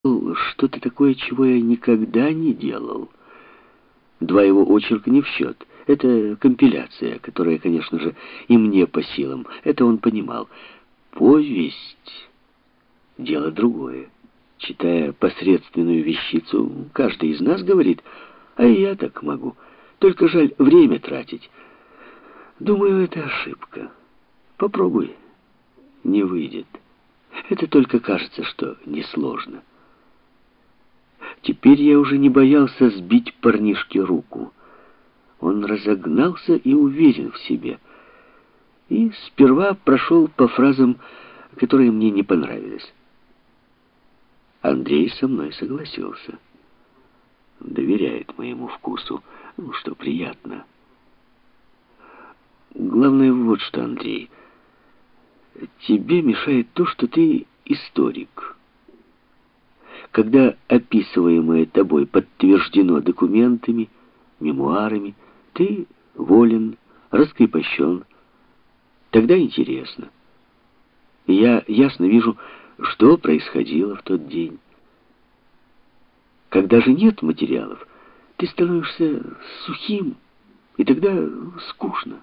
что-то такое, чего я никогда не делал. Два его очерка не в счет. Это компиляция, которая, конечно же, и мне по силам. Это он понимал. Повесть — дело другое. Читая посредственную вещицу, каждый из нас говорит: а и я так могу. Только жаль время тратить. Думаю, это ошибка. Попробуй. Не выйдет. Это только кажется, что несложно. Теперь я уже не боялся сбить парнишке руку. Он разогнался и уверен в себе. И сперва прошел по фразам, которые мне не понравились. Андрей со мной согласился. Доверяет моему вкусу, что приятно. Главное вот что, Андрей. Тебе мешает то, что ты историк. Когда описываемое тобой подтверждено документами, мемуарами, ты волен, раскрепощен. Тогда интересно. И я ясно вижу, что происходило в тот день. Когда же нет материалов, ты становишься сухим, и тогда скучно.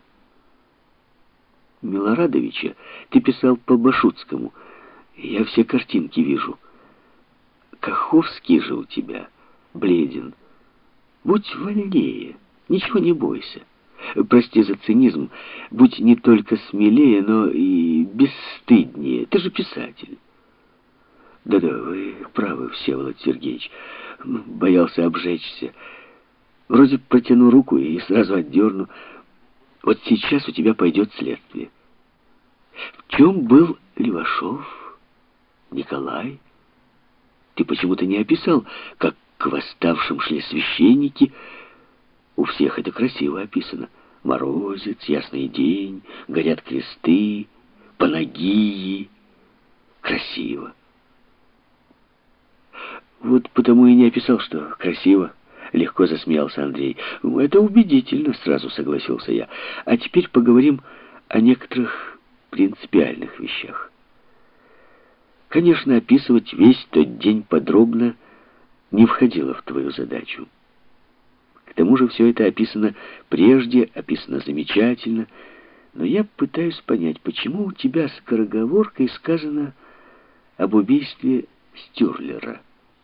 Милорадовича ты писал по Башутскому. Я все картинки вижу. Каховский же у тебя бледен. Будь вольнее, ничего не бойся. Прости за цинизм, будь не только смелее, но и бесстыднее. Ты же писатель. Да-да, вы правы, Всеволод Сергеевич. Боялся обжечься. Вроде протяну руку и сразу отдерну. Вот сейчас у тебя пойдет следствие. В чем был Левашов, Николай? Ты почему-то не описал, как к восставшим шли священники. У всех это красиво описано. Морозец, ясный день, горят кресты, панагии. Красиво. Вот потому и не описал, что красиво. Легко засмеялся Андрей. Это убедительно, сразу согласился я. А теперь поговорим о некоторых принципиальных вещах. Конечно, описывать весь тот день подробно не входило в твою задачу. К тому же все это описано прежде, описано замечательно, но я пытаюсь понять, почему у тебя скороговоркой сказано об убийстве Стюрлера.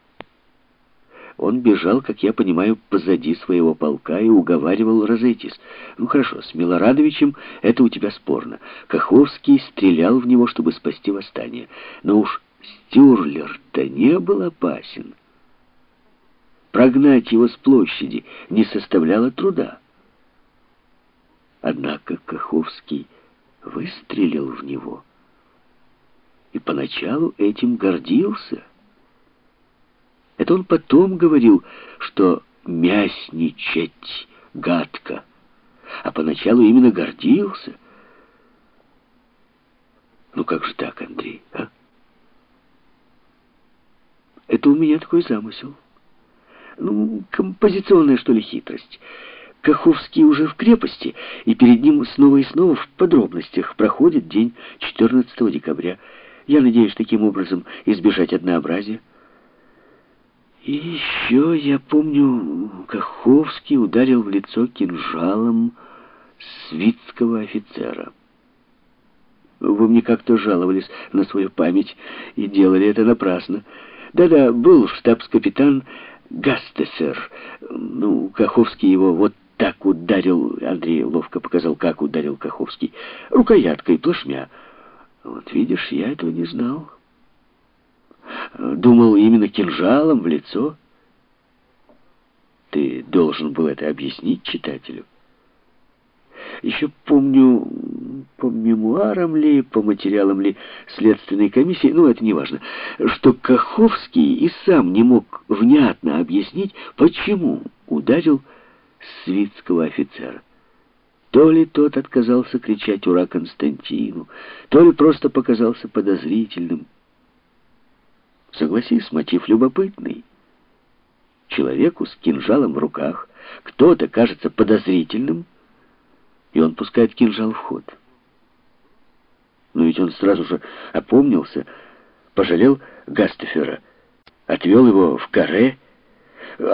Он бежал, как я понимаю, позади своего полка и уговаривал разойтись. Ну хорошо, с Милорадовичем это у тебя спорно. Каховский стрелял в него, чтобы спасти восстание. Но уж Стюрлер-то не был опасен. Прогнать его с площади не составляло труда. Однако Каховский выстрелил в него. И поначалу этим гордился. Это он потом говорил, что мясничать гадко. А поначалу именно гордился. Ну как же так, Андрей, а? Это у меня такой замысел. Ну, композиционная, что ли, хитрость. Каховский уже в крепости, и перед ним снова и снова в подробностях проходит день 14 декабря. Я надеюсь таким образом избежать однообразия. И еще я помню, Каховский ударил в лицо кинжалом свитского офицера. Вы мне как-то жаловались на свою память и делали это напрасно. Да-да, был штабс-капитан Гастесер. Ну, Каховский его вот так ударил. Андрей ловко показал, как ударил Каховский. Рукояткой, плашмя. Вот видишь, я этого не знал. Думал, именно кинжалом в лицо. Ты должен был это объяснить читателю. Еще помню, по мемуарам ли, по материалам ли следственной комиссии, ну, это не важно, что Каховский и сам не мог внятно объяснить, почему ударил свитского офицера. То ли тот отказался кричать «Ура Константину», то ли просто показался подозрительным. Согласись, мотив любопытный. Человеку с кинжалом в руках кто-то кажется подозрительным, и он пускает кинжал в ход. Но ведь он сразу же опомнился, пожалел Гастефера отвел его в каре